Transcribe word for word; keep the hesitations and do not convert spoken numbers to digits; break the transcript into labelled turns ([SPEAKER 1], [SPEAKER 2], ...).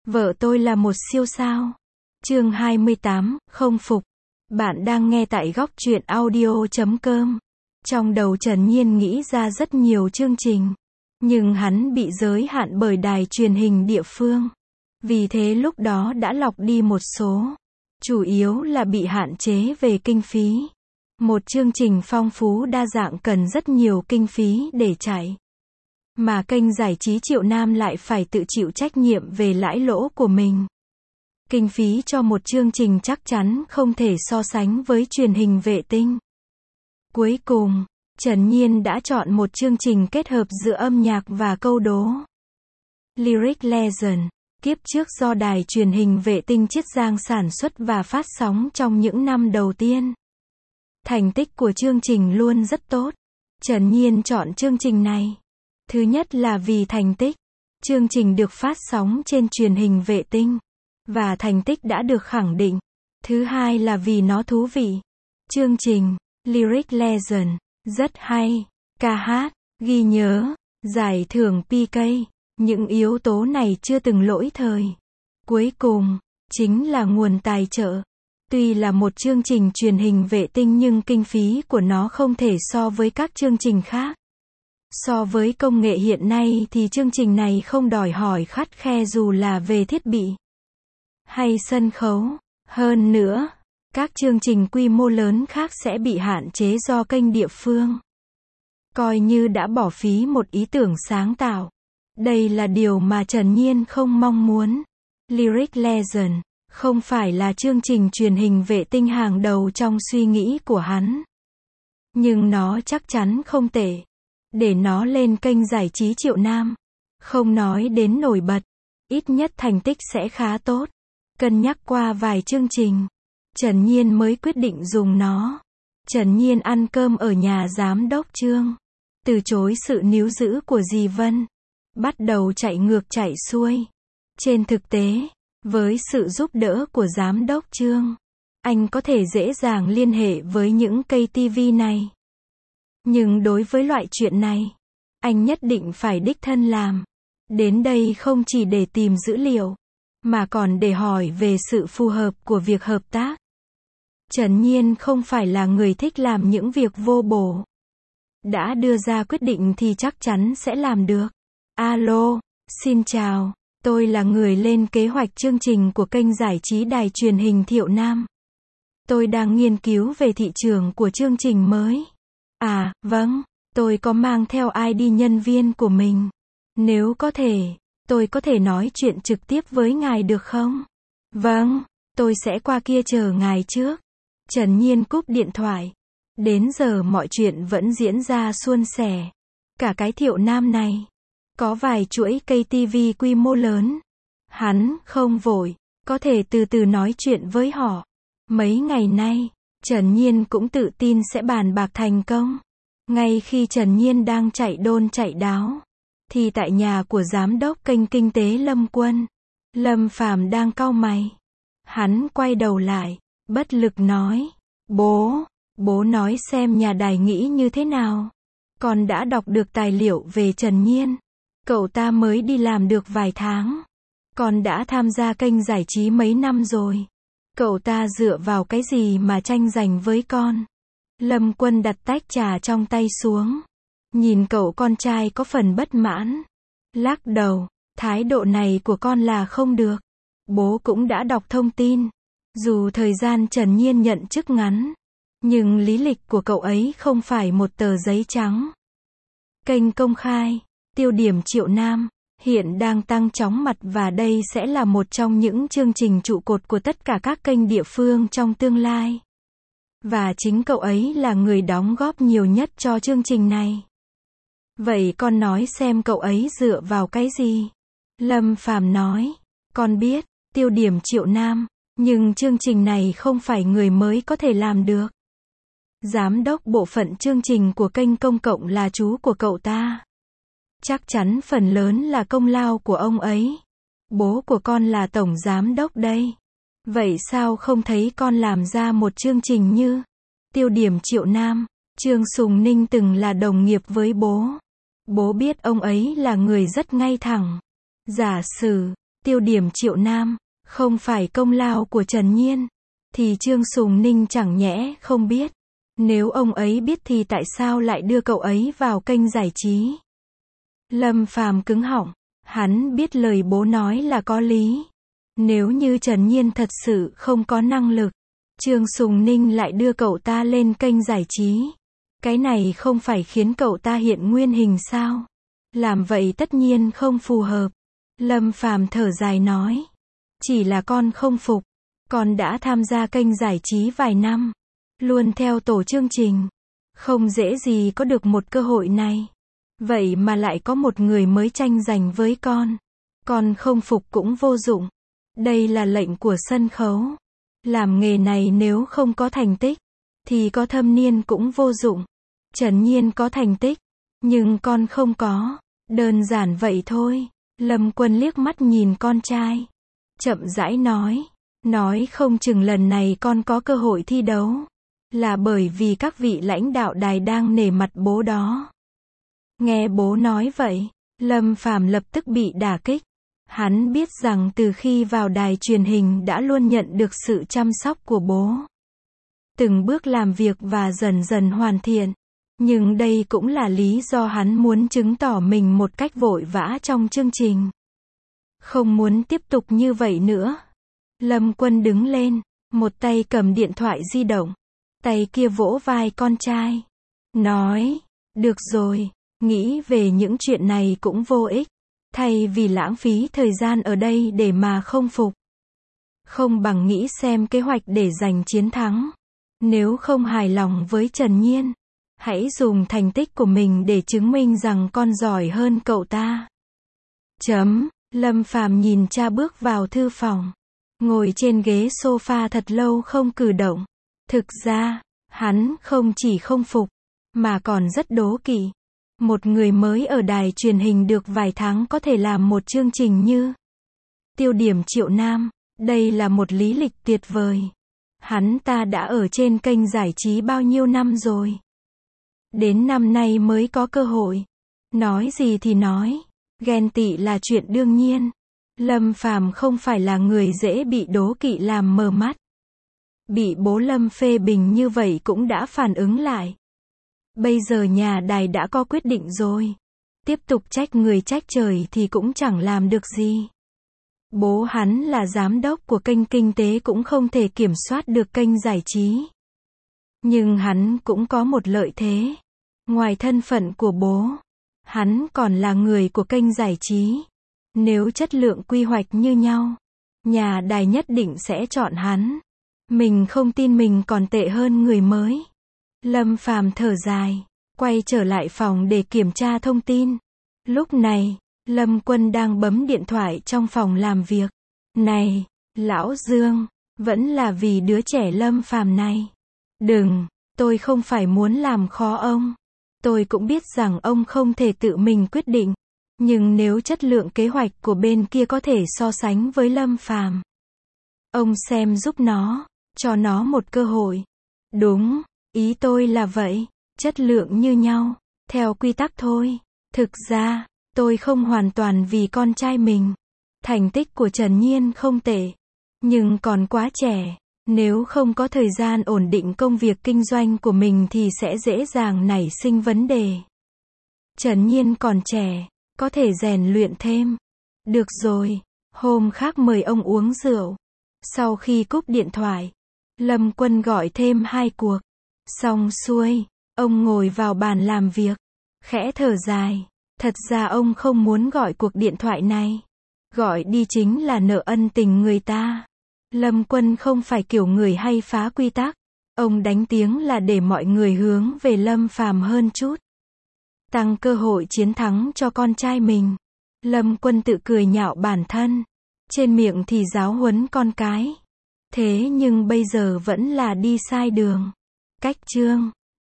[SPEAKER 1] Vợ tôi là một siêu sao. Chương hai mươi tám, không phục. Bạn đang nghe tại góc truyện audio chấm com. Trong đầu Trần Nhiên nghĩ ra rất nhiều chương trình, nhưng hắn bị giới hạn bởi đài truyền hình địa phương. Vì thế lúc đó đã lọc đi một số. Chủ yếu là bị hạn chế về kinh phí. Một chương trình phong phú đa dạng cần rất nhiều kinh phí để chạy. Mà kênh giải trí Triệu Nam lại phải tự chịu trách nhiệm về lãi lỗ của mình. Kinh phí cho một chương trình chắc chắn không thể so sánh với truyền hình vệ tinh. Cuối cùng, Trần Nhiên đã chọn một chương trình kết hợp giữa âm nhạc và câu đố. Lyric Legend, kiếp trước do đài truyền hình vệ tinh Chiết Giang sản xuất và phát sóng trong những năm đầu tiên. Thành tích của chương trình luôn rất tốt. Trần Nhiên chọn chương trình này. Thứ nhất là vì thành tích. Chương trình được phát sóng trên truyền hình vệ tinh. Và thành tích đã được khẳng định. Thứ hai là vì nó thú vị. Chương trình Lyric Legend rất hay. Ca hát, ghi nhớ, giải thưởng pê ca. Những yếu tố này chưa từng lỗi thời. Cuối cùng, chính là nguồn tài trợ. Tuy là một chương trình truyền hình vệ tinh nhưng kinh phí của nó không thể so với các chương trình khác. So với công nghệ hiện nay thì chương trình này không đòi hỏi khắt khe dù là về thiết bị hay sân khấu. Hơn nữa, các chương trình quy mô lớn khác sẽ bị hạn chế do kênh địa phương. Coi như đã bỏ phí một ý tưởng sáng tạo. Đây là điều mà Trần Nhiên không mong muốn. Lyric Legend không phải là chương trình truyền hình vệ tinh hàng đầu trong suy nghĩ của hắn. Nhưng nó chắc chắn không tệ. Để nó lên kênh giải trí Triệu Nam. Không nói đến nổi bật. Ít nhất thành tích sẽ khá tốt. Cân nhắc qua vài chương trình. Trần Nhiên mới quyết định dùng nó. Trần Nhiên ăn cơm ở nhà giám đốc Trương. Từ chối sự níu giữ của dì Vân. Bắt đầu chạy ngược chạy xuôi. Trên thực tế, với sự giúp đỡ của giám đốc Trương, anh có thể dễ dàng liên hệ với những cây ti vi này. Nhưng đối với loại chuyện này, anh nhất định phải đích thân làm. Đến đây không chỉ để tìm dữ liệu, mà còn để hỏi về sự phù hợp của việc hợp tác. Trần Nhiên không phải là người thích làm những việc vô bổ. Đã đưa ra quyết định thì chắc chắn sẽ làm được. Alo, xin chào, tôi là người lên kế hoạch chương trình của kênh giải trí đài truyền hình Thiệu Nam. Tôi đang nghiên cứu về thị trường của chương trình mới. À, vâng, tôi có mang theo i đê nhân viên của mình. Nếu có thể, tôi có thể nói chuyện trực tiếp với ngài được không? Vâng, tôi sẽ qua kia chờ ngài trước. Trần Nhiên cúp điện thoại. Đến giờ mọi chuyện vẫn diễn ra suôn sẻ. Cả cái Thiệu Nam này có vài chuỗi cây ti vi quy mô lớn. Hắn không vội, có thể từ từ nói chuyện với họ. Mấy ngày nay, Trần Nhiên cũng tự tin sẽ bàn bạc thành công. Ngay khi Trần Nhiên đang chạy đôn chạy đáo, thì tại nhà của giám đốc kênh kinh tế Lâm Quân, Lâm Phàm đang cau mày. Hắn quay đầu lại, bất lực nói, bố, bố nói xem nhà đài nghĩ như thế nào. Con đã đọc được tài liệu về Trần Nhiên. Cậu ta mới đi làm được vài tháng. Con đã tham gia kênh giải trí mấy năm rồi. Cậu ta dựa vào cái gì mà tranh giành với con? Lâm Quân đặt tách trà trong tay xuống. Nhìn cậu con trai có phần bất mãn. Lắc đầu, thái độ này của con là không được. Bố cũng đã đọc thông tin. Dù thời gian Trần Nhiên nhận chức ngắn, nhưng lý lịch của cậu ấy không phải một tờ giấy trắng. Kênh công khai, tiêu điểm Triệu Nam, hiện đang tăng chóng mặt và đây sẽ là một trong những chương trình trụ cột của tất cả các kênh địa phương trong tương lai. Và chính cậu ấy là người đóng góp nhiều nhất cho chương trình này. Vậy con nói xem cậu ấy dựa vào cái gì? Lâm Phàm nói, con biết, tiêu điểm Triệu Nam, nhưng chương trình này không phải người mới có thể làm được. Giám đốc bộ phận chương trình của kênh công cộng là chú của cậu ta. Chắc chắn phần lớn là công lao của ông ấy. Bố của con là tổng giám đốc đây. Vậy sao không thấy con làm ra một chương trình như tiêu điểm Triệu Nam? Trương Sùng Ninh từng là đồng nghiệp với bố. Bố biết ông ấy là người rất ngay thẳng. Giả sử Tiêu điểm Triệu Nam, không phải công lao của Trần Nhiên, thì Trương Sùng Ninh chẳng nhẽ không biết. Nếu ông ấy biết thì tại sao lại đưa cậu ấy vào kênh giải trí? Lâm Phàm cứng họng, hắn biết lời bố nói là có lý. Nếu như Trần Nhiên thật sự không có năng lực, Trương Sùng Ninh lại đưa cậu ta lên kênh giải trí. Cái này không phải khiến cậu ta hiện nguyên hình sao? Làm vậy tất nhiên không phù hợp. Lâm Phàm thở dài nói, chỉ là con không phục. Con đã tham gia kênh giải trí vài năm, luôn theo tổ chương trình, không dễ gì có được một cơ hội này. Vậy mà lại có một người mới tranh giành với con. Con không phục cũng vô dụng. Đây là lệnh của sân khấu. Làm nghề này nếu không có thành tích, thì có thâm niên cũng vô dụng. Trần Nhiên có thành tích, nhưng con không có. Đơn giản vậy thôi. Lâm Quân liếc mắt nhìn con trai, chậm rãi nói. Nói không chừng lần này con có cơ hội thi đấu, là bởi vì các vị lãnh đạo đài đang nể mặt bố đó. Nghe bố nói vậy, Lâm Phàm lập tức bị đả kích. Hắn biết rằng từ khi vào đài truyền hình đã luôn nhận được sự chăm sóc của bố. Từng bước làm việc và dần dần hoàn thiện. Nhưng đây cũng là lý do hắn muốn chứng tỏ mình một cách vội vã trong chương trình. Không muốn tiếp tục như vậy nữa. Lâm Quân đứng lên, một tay cầm điện thoại di động, tay kia vỗ vai con trai. Nói, được rồi, nghĩ về những chuyện này cũng vô ích. Thay vì lãng phí thời gian ở đây để mà không phục, không bằng nghĩ xem kế hoạch để giành chiến thắng. Nếu không hài lòng với Trần Nhiên, hãy dùng thành tích của mình để chứng minh rằng con giỏi hơn cậu ta. Chấm. Lâm Phàm nhìn cha bước vào thư phòng, ngồi trên ghế sofa thật lâu không cử động. Thực ra, hắn không chỉ không phục, mà còn rất đố kỵ. Một người mới ở đài truyền hình được vài tháng có thể làm một chương trình như Tiêu điểm Triệu Nam. Đây là một lý lịch tuyệt vời. Hắn ta đã ở trên kênh giải trí bao nhiêu năm rồi. Đến năm nay mới có cơ hội. Nói gì thì nói, ghen tị là chuyện đương nhiên. Lâm Phàm không phải là người dễ bị đố kỵ làm mờ mắt. Bị bố Lâm phê bình như vậy cũng đã phản ứng lại. Bây giờ nhà đài đã có quyết định rồi. Tiếp tục trách người trách trời thì cũng chẳng làm được gì. Bố hắn là giám đốc của kênh kinh tế cũng không thể kiểm soát được kênh giải trí. Nhưng hắn cũng có một lợi thế. Ngoài thân phận của bố, hắn còn là người của kênh giải trí. Nếu chất lượng quy hoạch như nhau, nhà đài nhất định sẽ chọn hắn. Mình không tin mình còn tệ hơn người mới. Lâm Phàm thở dài, quay trở lại phòng để kiểm tra thông tin. Lúc này, Lâm Quân đang bấm điện thoại trong phòng làm việc. Này, Lão Dương, vẫn là vì đứa trẻ Lâm Phàm này. Đừng, tôi không phải muốn làm khó ông. Tôi cũng biết rằng ông không thể tự mình quyết định. Nhưng nếu chất lượng kế hoạch của bên kia có thể so sánh với Lâm Phàm, ông xem giúp nó, cho nó một cơ hội. Đúng, ý tôi là vậy, chất lượng như nhau, theo quy tắc thôi. Thực ra, tôi không hoàn toàn vì con trai mình. Thành tích của Trần Nhiên không tệ, nhưng còn quá trẻ. Nếu không có thời gian ổn định công việc kinh doanh của mình thì sẽ dễ dàng nảy sinh vấn đề. Trần Nhiên còn trẻ, có thể rèn luyện thêm. Được rồi, hôm khác mời ông uống rượu. Sau khi cúp điện thoại, Lâm Quân gọi thêm hai cuộc. Xong xuôi, ông ngồi vào bàn làm việc, khẽ thở dài. Thật ra ông không muốn gọi cuộc điện thoại này. Gọi đi chính là nợ ân tình người ta. Lâm Quân không phải kiểu người hay phá quy tắc. Ông đánh tiếng là để mọi người hướng về Lâm Phàm hơn chút. Tăng cơ hội chiến thắng cho con trai mình. Lâm Quân tự cười nhạo bản thân. Trên miệng thì giáo huấn con cái. Thế nhưng bây giờ vẫn là đi sai đường. Cách chương